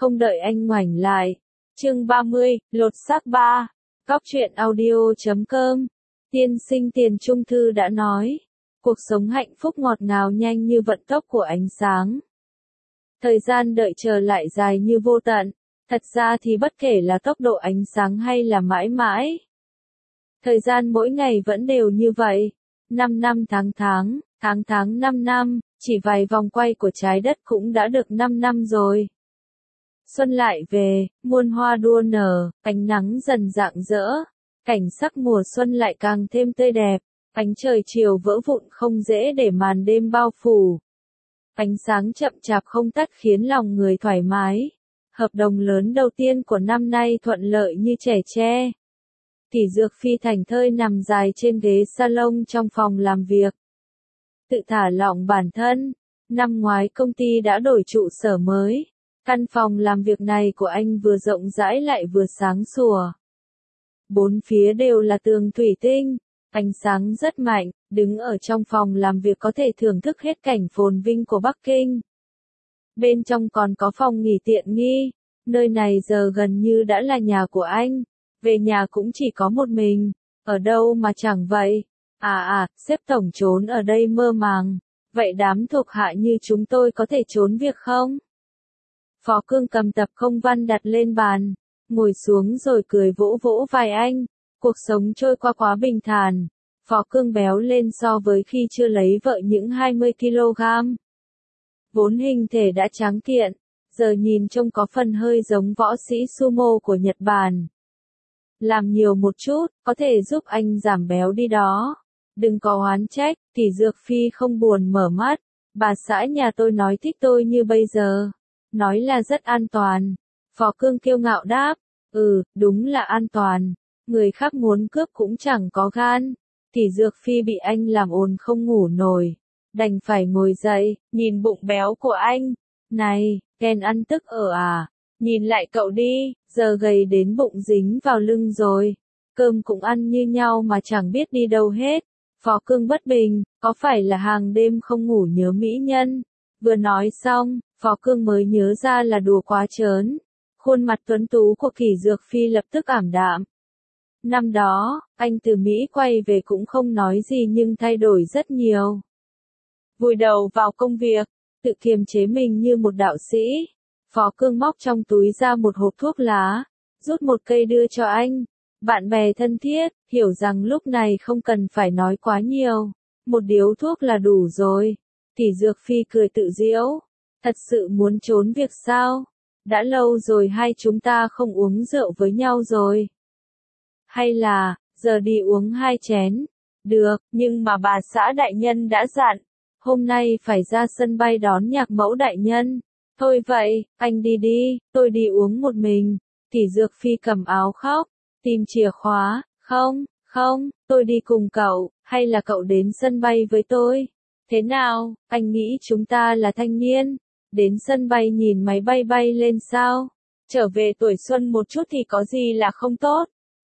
Không đợi anh ngoảnh lại. Chương 30, lột xác 3. Cóc truyện audio.com. Tiên sinh Tiền Trung Thư đã nói, cuộc sống hạnh phúc ngọt ngào nhanh như vận tốc của ánh sáng. Thời gian đợi chờ lại dài như vô tận. Thật ra thì bất kể là tốc độ ánh sáng hay là mãi mãi, thời gian mỗi ngày vẫn đều như vậy. 5 năm tháng 5 năm, chỉ vài vòng quay của trái đất cũng đã được 5 năm rồi. Xuân lại về, muôn hoa đua nở, ánh nắng dần rạng rỡ, cảnh sắc mùa xuân lại càng thêm tươi đẹp, ánh trời chiều vỡ vụn không dễ để màn đêm bao phủ. Ánh sáng chậm chạp không tắt khiến lòng người thoải mái. Hợp đồng lớn đầu tiên của năm nay thuận lợi như trẻ tre. Tỷ Dược Phi thảnh thơi nằm dài trên ghế salon trong phòng làm việc. Tự thả lỏng bản thân. Năm ngoái công ty đã đổi trụ sở mới. Căn phòng làm việc này của anh vừa rộng rãi lại vừa sáng sủa. Bốn phía đều là tường thủy tinh, ánh sáng rất mạnh, đứng ở trong phòng làm việc có thể thưởng thức hết cảnh phồn vinh của Bắc Kinh. Bên trong còn có phòng nghỉ tiện nghi, nơi này giờ gần như đã là nhà của anh, về nhà cũng chỉ có một mình, ở đâu mà chẳng vậy. Sếp tổng trốn ở đây mơ màng, vậy đám thuộc hạ như chúng tôi có thể trốn việc không? Phó Cương cầm tập công văn đặt lên bàn, ngồi xuống rồi cười vỗ vỗ vai anh, cuộc sống trôi qua quá bình thản. Phó Cương béo lên so với khi chưa lấy vợ những 20 kg. Vốn hình thể đã tráng kiện, giờ nhìn trông có phần hơi giống võ sĩ sumo của Nhật Bản. Làm nhiều một chút, có thể giúp anh giảm béo đi đó. Đừng có oán trách, Tỷ Dược Phi không buồn mở mắt. Bà xã nhà tôi nói thích tôi như bây giờ. Nói là rất an toàn. Phó Cương kiêu ngạo đáp. Đúng là an toàn. Người khác muốn cướp cũng chẳng có gan. Tỷ Dược Phi bị anh làm ồn không ngủ nổi. Đành phải ngồi dậy, nhìn bụng béo của anh. Này, Ken ăn tức ở à? Nhìn lại cậu đi, giờ gầy đến bụng dính vào lưng rồi. Cơm cũng ăn như nhau mà chẳng biết đi đâu hết. Phó Cương bất bình, có phải là hàng đêm không ngủ nhớ mỹ nhân? Vừa nói xong, Phó Cương mới nhớ ra là đùa quá trớn. Khuôn mặt tuấn tú của Kỷ Dược Phi lập tức ảm đạm. Năm đó, anh từ Mỹ quay về cũng không nói gì nhưng thay đổi rất nhiều. Vùi đầu vào công việc, tự kiềm chế mình như một đạo sĩ. Phó Cương móc trong túi ra một hộp thuốc lá, rút một cây đưa cho anh. Bạn bè thân thiết, hiểu rằng lúc này không cần phải nói quá nhiều. Một điếu thuốc là đủ rồi. Tỷ Dược Phi cười tự giễu. Thật sự muốn trốn việc sao? Đã lâu rồi hai chúng ta không uống rượu với nhau rồi. Hay là, giờ đi uống 2 chén. Được, nhưng mà bà xã đại nhân đã dặn. Hôm nay phải ra sân bay đón nhạc mẫu đại nhân. Thôi vậy, anh đi đi, tôi đi uống một mình. Tỷ Dược Phi cầm áo khóc, tìm chìa khóa. Không, tôi đi cùng cậu, hay là cậu đến sân bay với tôi? Thế nào, anh nghĩ chúng ta là thanh niên? Đến sân bay nhìn máy bay bay lên sao? Trở về tuổi xuân một chút thì có gì là không tốt?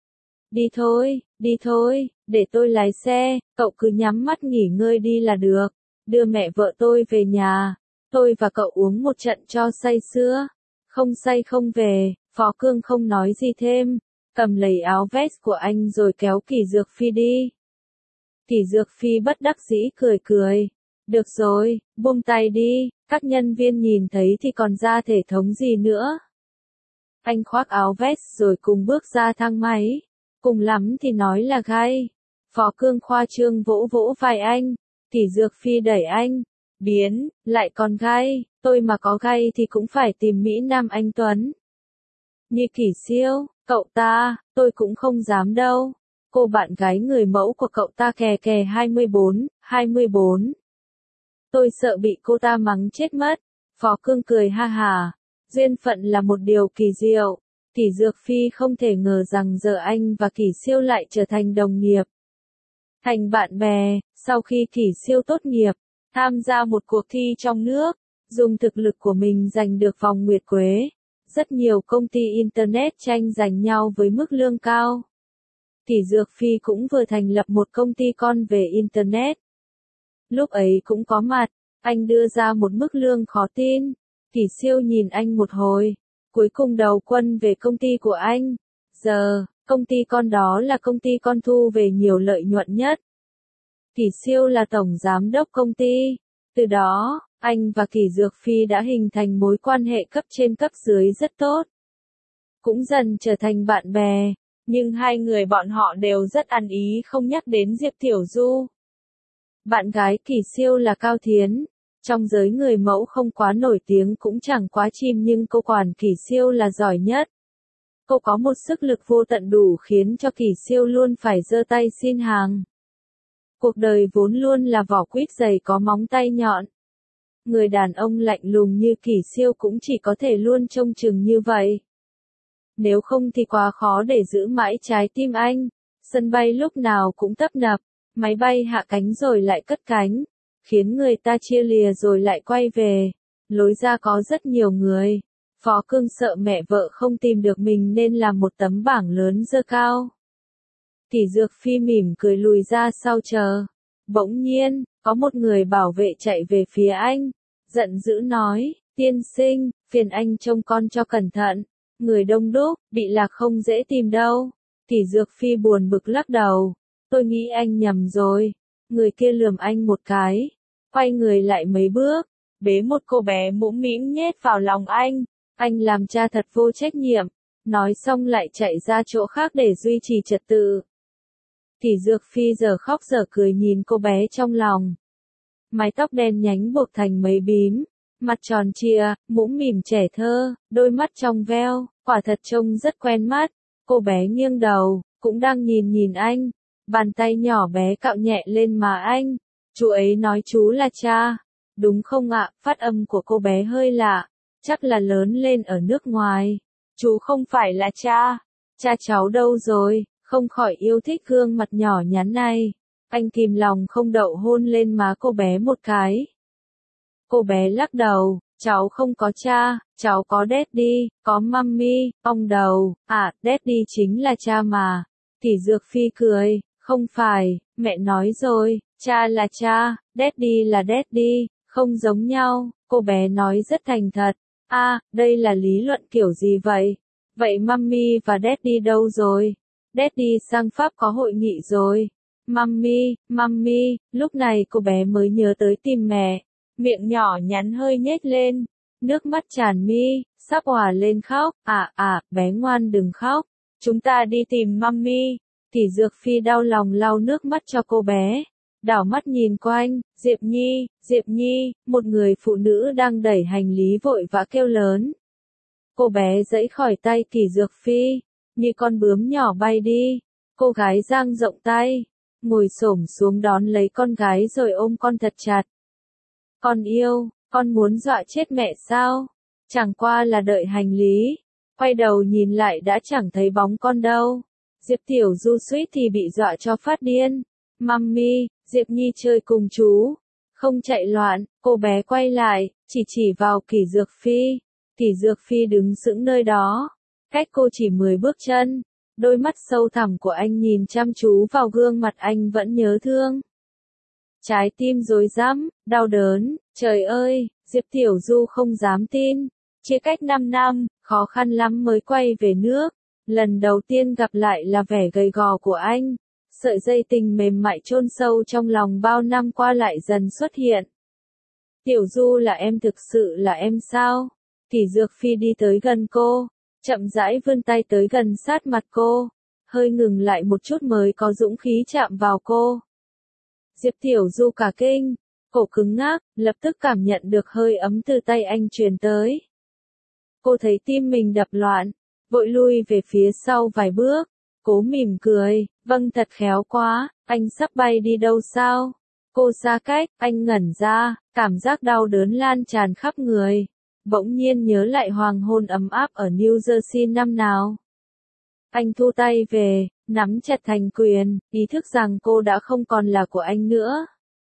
Đi thôi, để tôi lái xe, cậu cứ nhắm mắt nghỉ ngơi đi là được. Đưa mẹ vợ tôi về nhà, tôi và cậu uống một trận cho say sưa. Không say không về, Phó Cương không nói gì thêm, cầm lấy áo vest của anh rồi kéo Kỷ Dược Phi đi. Kỷ Dược Phi bất đắc dĩ cười. Được rồi, buông tay đi, các nhân viên nhìn thấy thì còn ra thể thống gì nữa. Anh khoác áo vest rồi cùng bước ra thang máy. Cùng lắm thì nói là gay. Phó Cương khoa trương vỗ vỗ vai anh. Tỷ Dược Phi đẩy anh. Biến, lại còn gay, tôi mà có gay thì cũng phải tìm Mỹ Nam anh Tuấn. Như Kỷ Siêu, cậu ta, tôi cũng không dám đâu. Cô bạn gái người mẫu của cậu ta kè 24. Tôi sợ bị cô ta mắng chết mất. Phó Cương cười ha hà. Duyên phận là một điều kỳ diệu. Tỷ Dược Phi không thể ngờ rằng giờ anh và Kỷ Siêu lại trở thành đồng nghiệp. Thành bạn bè, sau khi Kỷ Siêu tốt nghiệp, tham gia một cuộc thi trong nước, dùng thực lực của mình giành được vòng nguyệt quế. Rất nhiều công ty Internet tranh giành nhau với mức lương cao. Tỷ Dược Phi cũng vừa thành lập một công ty con về Internet. Lúc ấy cũng có mặt, anh đưa ra một mức lương khó tin. Kỷ Siêu nhìn anh một hồi, cuối cùng đầu quân về công ty của anh. Giờ, công ty con đó là công ty con thu về nhiều lợi nhuận nhất. Kỷ Siêu là tổng giám đốc công ty. Từ đó, anh và Kỷ Dược Phi đã hình thành mối quan hệ cấp trên cấp dưới rất tốt. Cũng dần trở thành bạn bè, nhưng hai người bọn họ đều rất ăn ý không nhắc đến Diệp Tiểu Du. Bạn gái Kỷ Siêu là Cao Thiến. Trong giới người mẫu không quá nổi tiếng cũng chẳng quá chim nhưng cô quản Kỷ Siêu là giỏi nhất. Cô có một sức lực vô tận đủ khiến cho Kỷ Siêu luôn phải giơ tay xin hàng. Cuộc đời vốn luôn là vỏ quýt dày có móng tay nhọn. Người đàn ông lạnh lùng như Kỷ Siêu cũng chỉ có thể luôn trông chừng như vậy. Nếu không thì quá khó để giữ mãi trái tim anh. Sân bay lúc nào cũng tấp nập, máy bay hạ cánh rồi lại cất cánh, khiến người ta chia lìa rồi lại quay về. Lối ra có rất nhiều người. Phó Cương sợ mẹ vợ không tìm được mình nên làm một tấm bảng lớn giơ cao. Kỷ Dược Phi mỉm cười lùi ra sau chờ. Bỗng nhiên, có một người bảo vệ chạy về phía anh. Giận dữ nói, tiên sinh, phiền anh trông con cho cẩn thận. Người đông đúc, bị lạc không dễ tìm đâu. Kỷ Dược Phi buồn bực lắc đầu. Tôi nghĩ anh nhầm rồi. Người kia lườm anh một cái. Quay người lại mấy bước. Bế một cô bé mũm mĩm nhét vào lòng anh. Anh làm cha thật vô trách nhiệm. Nói xong lại chạy ra chỗ khác để duy trì trật tự. Kỷ Dược Phi giờ khóc giờ cười nhìn cô bé trong lòng. Mái tóc đen nhánh buộc thành mấy bím. Mặt tròn trịa, mũm mỉm trẻ thơ, đôi mắt trong veo, quả thật trông rất quen mắt. Cô bé nghiêng đầu, cũng đang nhìn anh. Bàn tay nhỏ bé cạo nhẹ lên má anh. Chú ấy nói chú là cha. Đúng không ạ? Phát âm của cô bé hơi lạ. Chắc là lớn lên ở nước ngoài. Chú không phải là cha. Cha cháu đâu rồi? Không khỏi yêu thích gương mặt nhỏ nhắn này. Anh kìm lòng không đậu hôn lên má cô bé một cái. Cô bé lắc đầu, cháu không có cha, cháu có daddy, có mummy, cong đầu, daddy chính là cha mà. Kỷ Dược Phi cười, không phải, mẹ nói rồi, cha là cha, daddy là daddy, không giống nhau, cô bé nói rất thành thật. Đây là lý luận kiểu gì vậy? Vậy mummy và daddy đâu rồi? Daddy sang Pháp có hội nghị rồi. Mummy, lúc này cô bé mới nhớ tới tìm mẹ. Miệng nhỏ nhắn hơi nhếch lên, nước mắt tràn mi, sắp òa lên khóc. Bé ngoan đừng khóc, chúng ta đi tìm mummy. Kỷ Dược Phi đau lòng lau nước mắt cho cô bé, đảo mắt nhìn quanh. Diệp Nhi, một người phụ nữ đang đẩy hành lý vội vã kêu lớn. Cô bé giãy khỏi tay Kỷ Dược Phi, như con bướm nhỏ bay đi. Cô gái dang rộng tay, ngồi xổm xuống đón lấy con gái rồi ôm con thật chặt. Con yêu, con muốn dọa chết mẹ sao? Chẳng qua là đợi hành lý. Quay đầu nhìn lại đã chẳng thấy bóng con đâu. Diệp Tiểu Du suýt thì bị dọa cho phát điên. Mummy, Diệp Nhi chơi cùng chú. Không chạy loạn, cô bé quay lại, chỉ vào Kỷ Dược Phi. Kỷ Dược Phi đứng sững nơi đó. Cách cô chỉ 10 bước chân. Đôi mắt sâu thẳm của anh nhìn chăm chú vào gương mặt anh vẫn nhớ thương. Trái tim rối rắm, đau đớn, trời ơi, Diệp Tiểu Du không dám tin. Chia cách 5 năm, khó khăn lắm mới quay về nước. Lần đầu tiên gặp lại là vẻ gầy gò của anh. Sợi dây tình mềm mại chôn sâu trong lòng bao năm qua lại dần xuất hiện. Tiểu Du là em, thực sự là em sao? Kỷ Dược Phi đi tới gần cô, chậm rãi vươn tay tới gần sát mặt cô, hơi ngừng lại một chút mới có dũng khí chạm vào cô. Diệp Tiểu Du cả kinh, cổ cứng ngắc, lập tức cảm nhận được hơi ấm từ tay anh truyền tới. Cô thấy tim mình đập loạn, vội lui về phía sau vài bước, cố mỉm cười, vâng thật khéo quá, anh sắp bay đi đâu sao? Cô xa cách, anh ngẩn ra, cảm giác đau đớn lan tràn khắp người. Bỗng nhiên nhớ lại hoàng hôn ấm áp ở New Jersey năm nào. Anh thu tay về, nắm chặt thành quyền, ý thức rằng cô đã không còn là của anh nữa.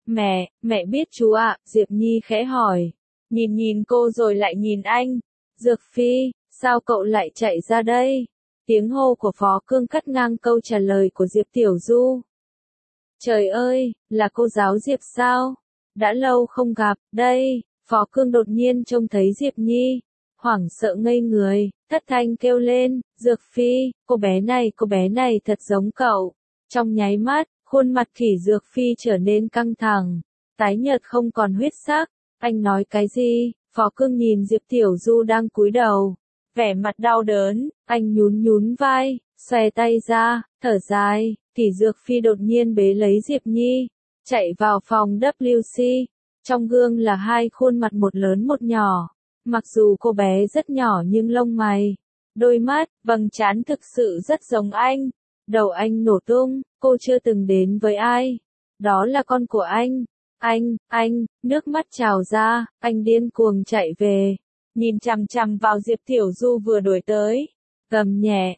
Mẹ biết chú ạ, Diệp Nhi khẽ hỏi. Nhìn cô rồi lại nhìn anh. Dược Phi, sao cậu lại chạy ra đây? Tiếng hô của Phó Cương cắt ngang câu trả lời của Diệp Tiểu Du. Trời ơi, là cô giáo Diệp sao? Đã lâu không gặp, đây. Phó Cương đột nhiên trông thấy Diệp Nhi, hoảng sợ ngây người, thất thanh kêu lên, Dược Phi, cô bé này thật giống cậu. Trong nháy mắt, khuôn mặt Kỷ Dược Phi trở nên căng thẳng, tái nhợt không còn huyết sắc. Anh nói cái gì? Phó Cương nhìn Diệp Tiểu Du đang cúi đầu, vẻ mặt đau đớn, anh nhún vai, xòe tay ra, thở dài. Kỷ Dược Phi đột nhiên bế lấy Diệp Nhi, chạy vào phòng WC. Trong gương là hai khuôn mặt một lớn một nhỏ. Mặc dù cô bé rất nhỏ nhưng lông mày, đôi mắt, vầng trán thực sự rất giống anh. Đầu anh nổ tung, cô chưa từng đến với ai. Đó là con của anh. Anh, nước mắt trào ra, anh điên cuồng chạy về. Nhìn chằm chằm vào Diệp Tiểu Du vừa đuổi tới. Gầm nhẹ,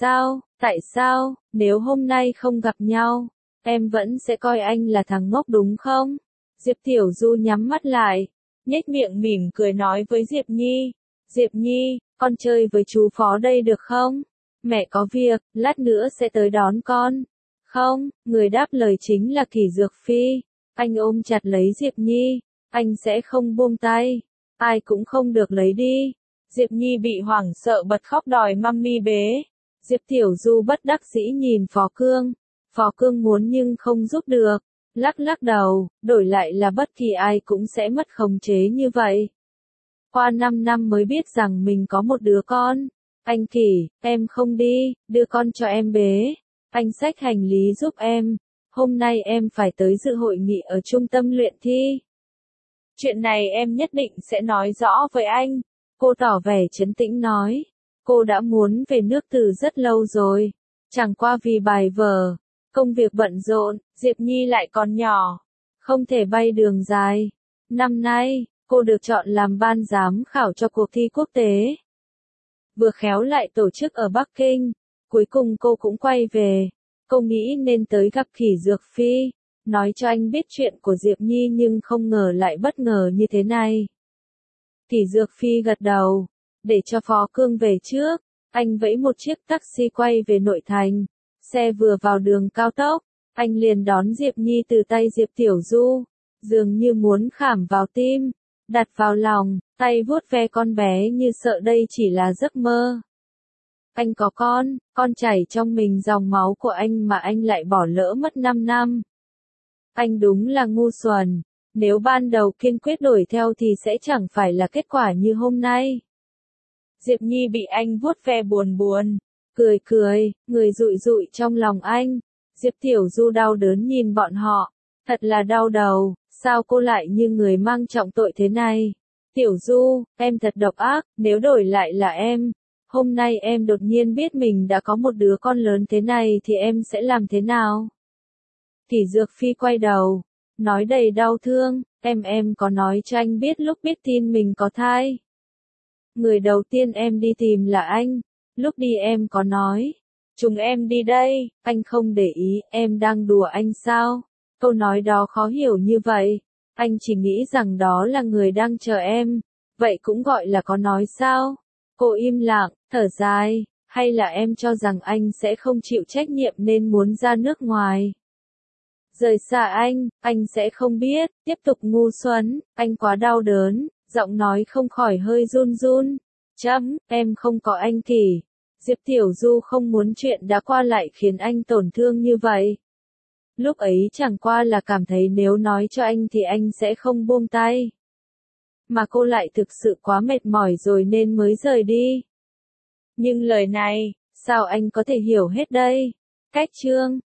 tại sao, nếu hôm nay không gặp nhau, em vẫn sẽ coi anh là thằng ngốc đúng không? Diệp Tiểu Du nhắm mắt lại, nhếch miệng mỉm cười nói với Diệp Nhi. Diệp Nhi, con chơi với chú Phó đây được không? Mẹ có việc, lát nữa sẽ tới đón con. Không, người đáp lời chính là Kỷ Dược Phi. Anh ôm chặt lấy Diệp Nhi, anh sẽ không buông tay. Ai cũng không được lấy đi. Diệp Nhi bị hoảng sợ bật khóc đòi mummy bế. Diệp Tiểu Du bất đắc dĩ nhìn Phó Cương. Phó Cương muốn nhưng không giúp được. Lắc đầu, đổi lại là bất kỳ ai cũng sẽ mất khống chế như vậy. Qua 5 năm mới biết rằng mình có một đứa con. Anh Kỷ, em không đi, đưa con cho em bế. Anh xách hành lý giúp em. Hôm nay em phải tới dự hội nghị ở trung tâm luyện thi. Chuyện này em nhất định sẽ nói rõ với anh. Cô tỏ vẻ trấn tĩnh nói. Cô đã muốn về nước từ rất lâu rồi. Chẳng qua vì bài vở, công việc bận rộn, Diệp Nhi lại còn nhỏ. Không thể bay đường dài. Năm nay, cô được chọn làm ban giám khảo cho cuộc thi quốc tế. Vừa khéo lại tổ chức ở Bắc Kinh. Cuối cùng cô cũng quay về. Cô nghĩ nên tới gặp Kỷ Dược Phi, nói cho anh biết chuyện của Diệp Nhi nhưng không ngờ lại bất ngờ như thế này. Kỷ Dược Phi gật đầu, để cho Phó Cương về trước, anh vẫy một chiếc taxi quay về nội thành. Xe vừa vào đường cao tốc, anh liền đón Diệp Nhi từ tay Diệp Tiểu Du, dường như muốn khảm vào tim, đặt vào lòng, tay vuốt ve con bé như sợ đây chỉ là giấc mơ. Anh có con chảy trong mình dòng máu của anh mà anh lại bỏ lỡ mất 5 năm. Anh đúng là ngu xuẩn, nếu ban đầu kiên quyết đuổi theo thì sẽ chẳng phải là kết quả như hôm nay. Diệp Nhi bị anh vuốt ve buồn, cười, người rụi rụi trong lòng anh. Diệp Tiểu Du đau đớn nhìn bọn họ, thật là đau đầu, sao cô lại như người mang trọng tội thế này? Tiểu Du, em thật độc ác, nếu đổi lại là em. Hôm nay em đột nhiên biết mình đã có một đứa con lớn thế này thì em sẽ làm thế nào? Kỷ Dược Phi quay đầu, nói đầy đau thương, em có nói cho anh biết lúc biết tin mình có thai. Người đầu tiên em đi tìm là anh, lúc đi em có nói, chúng em đi đây, anh không để ý, em đang đùa anh sao? Câu nói đó khó hiểu như vậy, anh chỉ nghĩ rằng đó là người đang chờ em, vậy cũng gọi là có nói sao? Cô im lặng, thở dài, hay là em cho rằng anh sẽ không chịu trách nhiệm nên muốn ra nước ngoài? Rời xa anh sẽ không biết, tiếp tục ngu xuẩn, anh quá đau đớn, giọng nói không khỏi hơi run. Em không có anh Kỷ. Diệp Tiểu Du không muốn chuyện đã qua lại khiến anh tổn thương như vậy. Lúc ấy chẳng qua là cảm thấy nếu nói cho anh thì anh sẽ không buông tay. Mà cô lại thực sự quá mệt mỏi rồi nên mới rời đi. Nhưng lời này, sao anh có thể hiểu hết đây? Cách chương